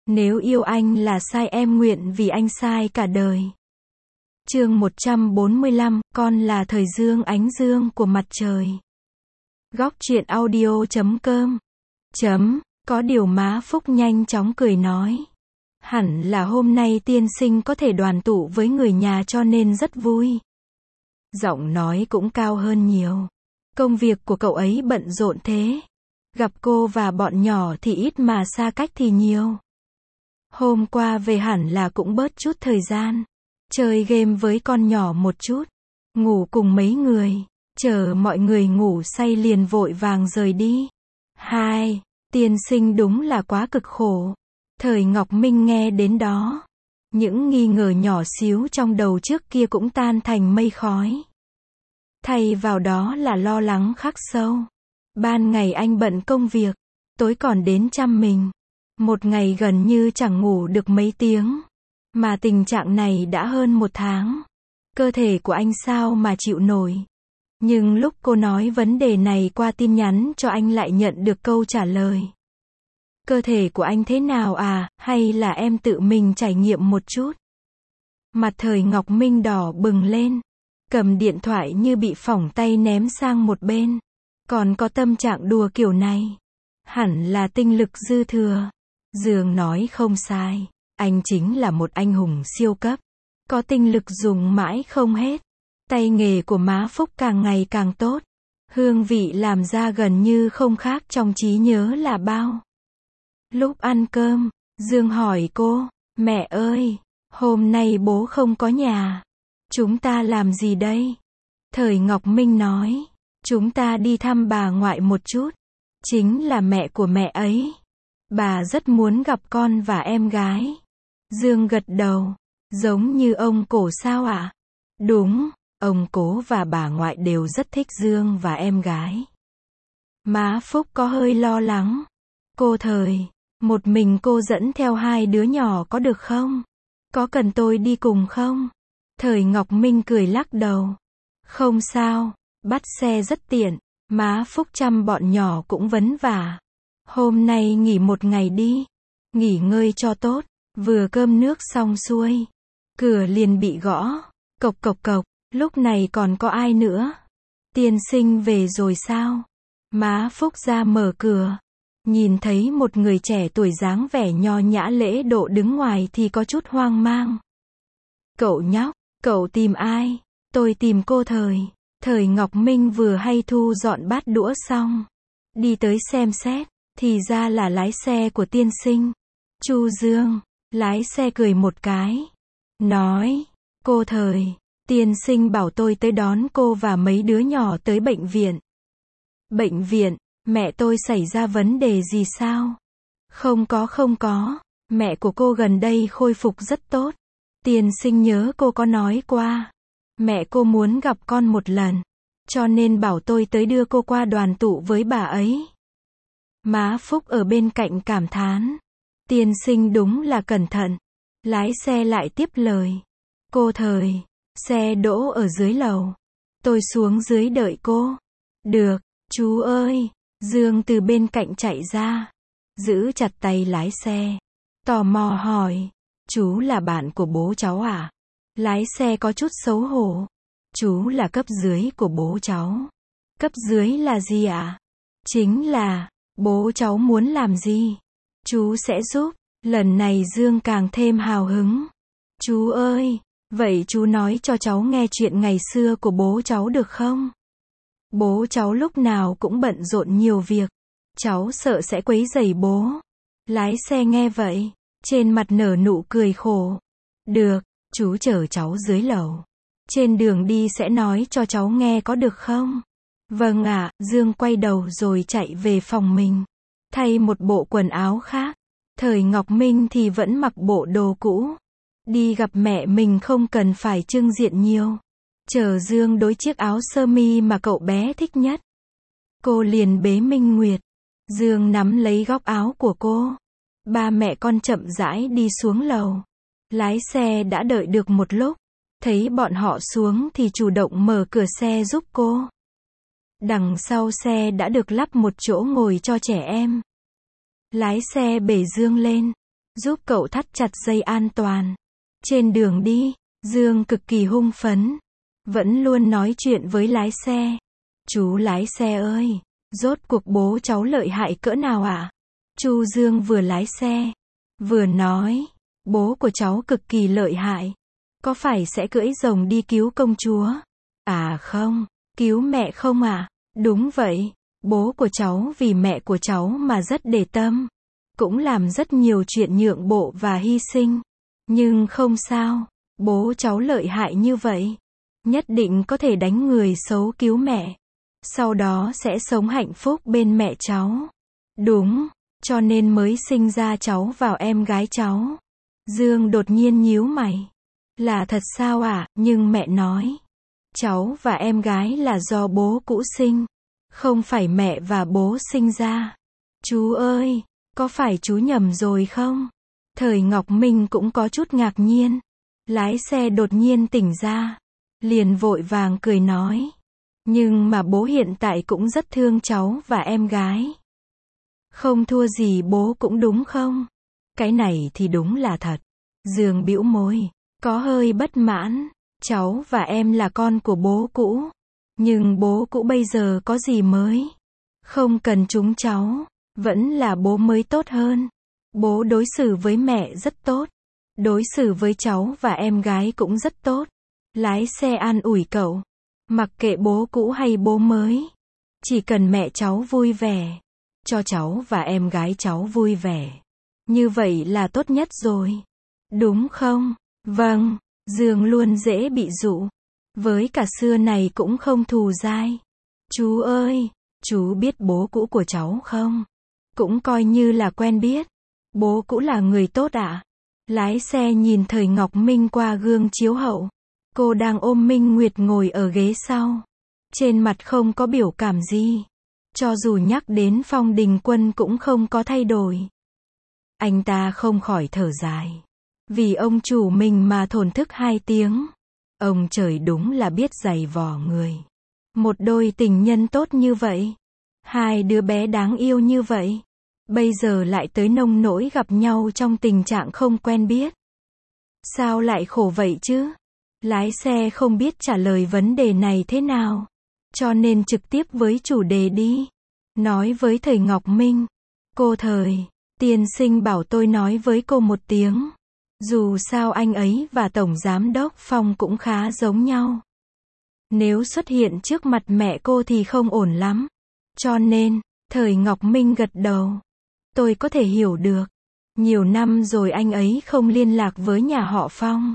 Nếu yêu anh là sai em nguyện vì anh sai cả đời. Chương 145, con là thời dương ánh dương của mặt trời. Góc truyện audio.com. Có điều má Phúc nhanh chóng cười nói. Hẳn là hôm nay tiên sinh có thể đoàn tụ với người nhà cho nên rất vui. Giọng nói cũng cao hơn nhiều. Công việc của cậu ấy bận rộn thế. Gặp cô và bọn nhỏ thì ít mà xa cách thì nhiều. Hôm qua về hẳn là cũng bớt chút thời gian. Chơi game với con nhỏ một chút. Ngủ cùng mấy người. Chờ mọi người ngủ say liền vội vàng rời đi. Tiên sinh đúng là quá cực khổ. Thời Ngọc Minh nghe đến đó. Những nghi ngờ nhỏ xíu trong đầu trước kia cũng tan thành mây khói. Thay vào đó là lo lắng khắc sâu. Ban ngày anh bận công việc. Tối còn đến chăm mình. Một ngày gần như chẳng ngủ được mấy tiếng. Mà tình trạng này đã hơn 1 tháng. Cơ thể của anh sao mà chịu nổi. Nhưng lúc cô nói vấn đề này qua tin nhắn cho anh lại nhận được câu trả lời. Cơ thể của anh thế nào à, hay là em tự mình trải nghiệm một chút? Mặt Thời Ngọc Minh đỏ bừng lên. Cầm điện thoại như bị phỏng tay ném sang một bên. Còn có tâm trạng đùa kiểu này. Hẳn là tinh lực dư thừa. Dương nói không sai. Anh chính là một anh hùng siêu cấp. Có tinh lực dùng mãi không hết. Tay nghề của má Phúc càng ngày càng tốt. Hương vị làm ra gần như không khác trong trí nhớ là bao. Lúc ăn cơm, Dương hỏi cô, mẹ ơi, hôm nay bố không có nhà. Chúng ta làm gì đây? Thời Ngọc Minh nói, chúng ta đi thăm bà ngoại một chút. Chính là mẹ của mẹ ấy. Bà rất muốn gặp con và em gái. Dương gật đầu, giống như ông Cổ sao ạ? Đúng, ông Cố và bà ngoại đều rất thích Dương và em gái. Má Phúc có hơi lo lắng. Cô Thời, một mình cô dẫn theo 2 đứa nhỏ có được không? Có cần tôi đi cùng không? Thời Ngọc Minh cười lắc đầu. Không sao, bắt xe rất tiện. Má Phúc chăm bọn nhỏ cũng vấn vả. Hôm nay nghỉ một ngày đi. Nghỉ ngơi cho tốt. Vừa cơm nước xong xuôi. Cửa liền bị gõ. Cộc cộc cộc. Lúc này còn có ai nữa? Tiên sinh về rồi sao? Má Phúc ra mở cửa. Nhìn thấy một người trẻ tuổi dáng vẻ nho nhã lễ độ đứng ngoài thì có chút hoang mang. Cậu nhóc, cậu tìm ai? Tôi tìm cô Thời. Thời Ngọc Minh vừa hay thu dọn bát đũa xong. Đi tới xem xét, thì ra là lái xe của tiên sinh. Chu Dương, lái xe cười một cái. Nói, cô Thời, tiên sinh bảo tôi tới đón cô và mấy đứa nhỏ tới bệnh viện. Bệnh viện, mẹ tôi xảy ra vấn đề gì sao? Không có, mẹ của cô gần đây khôi phục rất tốt. Tiên sinh nhớ cô có nói qua. Mẹ cô muốn gặp con một lần. Cho nên bảo tôi tới đưa cô qua đoàn tụ với bà ấy. Má Phúc ở bên cạnh cảm thán. Tiên sinh đúng là cẩn thận. Lái xe lại tiếp lời. Cô Thời, xe đỗ ở dưới lầu. Tôi xuống dưới đợi cô. Được, chú ơi. Dương từ bên cạnh chạy ra. Giữ chặt tay lái xe. Tò mò hỏi. Chú là bạn của bố cháu à? Lái xe có chút xấu hổ. Chú là cấp dưới của bố cháu. Cấp dưới là gì ạ? Chính là, bố cháu muốn làm gì? Chú sẽ giúp. Lần này Dương càng thêm hào hứng. Chú ơi, vậy chú nói cho cháu nghe chuyện ngày xưa của bố cháu được không? Bố cháu lúc nào cũng bận rộn nhiều việc. Cháu sợ sẽ quấy rầy bố. Lái xe nghe vậy, trên mặt nở nụ cười khổ. Được, chú chở cháu dưới lầu. Trên đường đi sẽ nói cho cháu nghe có được không? Vâng ạ, Dương quay đầu rồi chạy về phòng mình. Thay một bộ quần áo khác. Thời Ngọc Minh thì vẫn mặc bộ đồ cũ. Đi gặp mẹ mình không cần phải trưng diện nhiều. Chờ Dương đối chiếc áo sơ mi mà cậu bé thích nhất. Cô liền bế Minh Nguyệt. Dương nắm lấy góc áo của cô. Ba mẹ con chậm rãi đi xuống lầu. Lái xe đã đợi được một lúc. Thấy bọn họ xuống thì chủ động mở cửa xe giúp cô. Đằng sau xe đã được lắp một chỗ ngồi cho trẻ em. Lái xe bế Dương lên. giúp cậu thắt chặt dây an toàn. Trên đường đi, Dương cực kỳ hưng phấn, vẫn luôn nói chuyện với lái xe. Chú lái xe ơi, rốt cuộc bố cháu lợi hại cỡ nào ạ? Chu Dương vừa lái xe, vừa nói, bố của cháu cực kỳ lợi hại. Có phải sẽ cưỡi rồng đi cứu công chúa? À không, cứu mẹ không ạ? Đúng vậy, bố của cháu vì mẹ của cháu mà rất để tâm. Cũng làm rất nhiều chuyện nhượng bộ và hy sinh. Nhưng không sao, bố cháu lợi hại như vậy. Nhất định có thể đánh người xấu cứu mẹ. Sau đó sẽ sống hạnh phúc bên mẹ cháu. Đúng, cho nên mới sinh ra cháu vào em gái cháu. Dương đột nhiên nhíu mày. Là thật sao ạ? Nhưng mẹ nói, cháu và em gái là do bố cũ sinh, không phải mẹ và bố sinh ra. Chú ơi, có phải chú nhầm rồi không? Thời Ngọc Minh cũng có chút ngạc nhiên. Lái xe đột nhiên tỉnh ra, liền vội vàng cười nói. Nhưng mà bố hiện tại cũng rất thương cháu và em gái. Không thua gì bố cũng đúng không? Cái này thì đúng là thật. Dương bĩu môi, có hơi bất mãn. Cháu và em là con của bố cũ. Nhưng bố cũ bây giờ có gì mới? Không cần chúng cháu. Vẫn là bố mới tốt hơn. Bố đối xử với mẹ rất tốt. Đối xử với cháu và em gái cũng rất tốt. Lái xe an ủi cậu. Mặc kệ bố cũ hay bố mới. Chỉ cần mẹ cháu vui vẻ. Cho cháu và em gái cháu vui vẻ. Như vậy là tốt nhất rồi. Đúng không? Vâng, Dương luôn dễ bị dụ. Với cả xưa này cũng không thù dai. Chú ơi, chú biết bố cũ của cháu không? Cũng coi như là quen biết. Bố cũ là người tốt ạ. Lái xe nhìn Thời Ngọc Minh qua gương chiếu hậu. Cô đang ôm Minh Nguyệt ngồi ở ghế sau. Trên mặt không có biểu cảm gì. Cho dù nhắc đến Phong Đình Quân cũng không có thay đổi. Anh ta không khỏi thở dài. Vì ông chủ mình mà thổn thức 2 tiếng. Ông trời đúng là biết giày vò người. Một đôi tình nhân tốt như vậy. 2 đứa bé đáng yêu như vậy. Bây giờ lại tới nông nỗi gặp nhau trong tình trạng không quen biết. Sao lại khổ vậy chứ? Lái xe không biết trả lời vấn đề này thế nào. Cho nên trực tiếp với chủ đề đi. Nói với Thời Ngọc Minh. Cô Thời, tiên sinh bảo tôi nói với cô một tiếng. Dù sao anh ấy và Tổng Giám đốc Phong cũng khá giống nhau. Nếu xuất hiện trước mặt mẹ cô thì không ổn lắm. Cho nên, Thời Ngọc Minh gật đầu. Tôi có thể hiểu được. Nhiều năm rồi anh ấy không liên lạc với nhà họ Phong.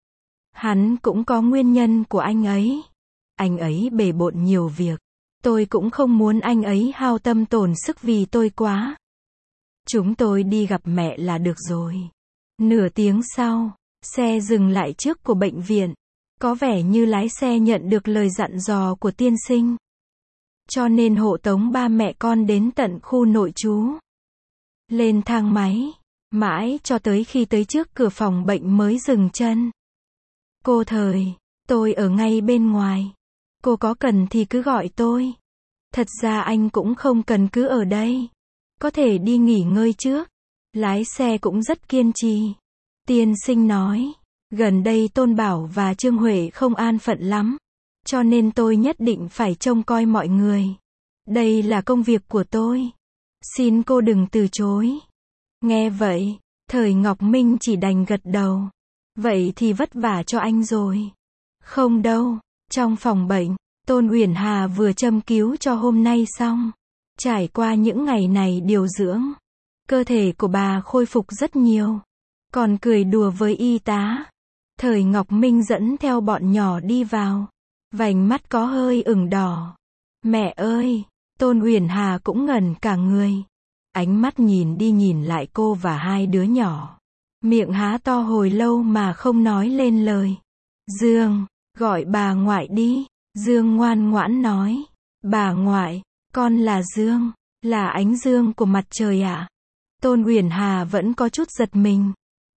Hắn cũng có nguyên nhân của anh ấy. Anh ấy bề bộn nhiều việc. Tôi cũng không muốn anh ấy hao tâm tổn sức vì tôi quá. Chúng tôi đi gặp mẹ là được rồi. Nửa tiếng sau, xe dừng lại trước của bệnh viện. Có vẻ như lái xe nhận được lời dặn dò của tiên sinh. Cho nên hộ tống ba mẹ con đến tận khu nội trú. Lên thang máy, mãi cho tới khi tới trước cửa phòng bệnh mới dừng chân. Cô Thời, tôi ở ngay bên ngoài. Cô có cần thì cứ gọi tôi. Thật ra anh cũng không cần cứ ở đây. Có thể đi nghỉ ngơi trước. Lái xe cũng rất kiên trì. Tiên sinh nói, gần đây Tôn Bảo và Trương Huệ không an phận lắm. Cho nên tôi nhất định phải trông coi mọi người. Đây là công việc của tôi. Xin cô đừng từ chối. Nghe vậy, Thời Ngọc Minh chỉ đành gật đầu. Vậy thì vất vả cho anh rồi. Không đâu, trong phòng bệnh, Tôn Uyển Hà vừa châm cứu cho hôm nay xong. Trải qua những ngày này điều dưỡng, cơ thể của bà khôi phục rất nhiều. Còn cười đùa với y tá. Thời Ngọc Minh dẫn theo bọn nhỏ đi vào. Vành mắt có hơi ửng đỏ. Mẹ ơi! Tôn Uyển Hà cũng ngẩn cả người. Ánh mắt nhìn đi nhìn lại cô và 2 đứa nhỏ. Miệng há to hồi lâu mà không nói lên lời. Dương, gọi bà ngoại đi. Dương ngoan ngoãn nói. Bà ngoại, con là Dương, là ánh dương của mặt trời ạ. Tôn Uyển Hà vẫn có chút giật mình.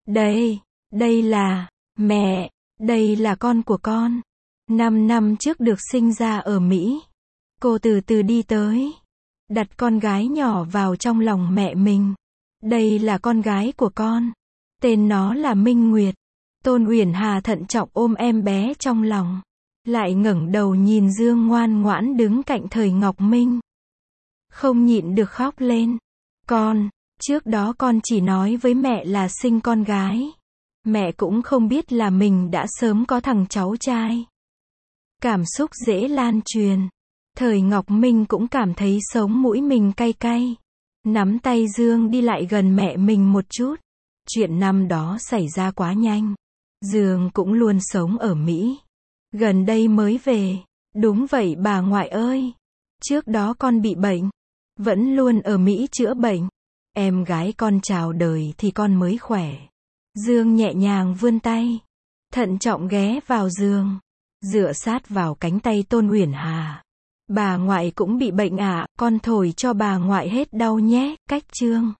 Đây là, mẹ, đây là con của con. 5 năm trước được sinh ra ở Mỹ. Cô từ từ đi tới. Đặt con gái nhỏ vào trong lòng mẹ mình. Đây là con gái của con. Tên nó là Minh Nguyệt. Tôn Uyển Hà thận trọng ôm em bé trong lòng. Lại ngẩng đầu nhìn Dương ngoan ngoãn đứng cạnh Thời Ngọc Minh. Không nhịn được khóc lên. Con, trước đó con chỉ nói với mẹ là sinh con gái. Mẹ cũng không biết là mình đã sớm có thằng cháu trai. Cảm xúc dễ lan truyền. Thời Ngọc Minh cũng cảm thấy sống mũi mình cay cay. Nắm tay Dương đi lại gần mẹ mình một chút. Chuyện năm đó xảy ra quá nhanh. Dương cũng luôn sống ở Mỹ. Gần đây mới về. Đúng vậy bà ngoại ơi. Trước đó con bị bệnh. Vẫn luôn ở Mỹ chữa bệnh. Em gái con chào đời thì con mới khỏe. Dương nhẹ nhàng vươn tay. Thận trọng ghé vào giường. Dựa sát vào cánh tay Tôn Uyển Hà. Bà ngoại cũng bị bệnh ạ, con thổi cho bà ngoại hết đau nhé. Cách chương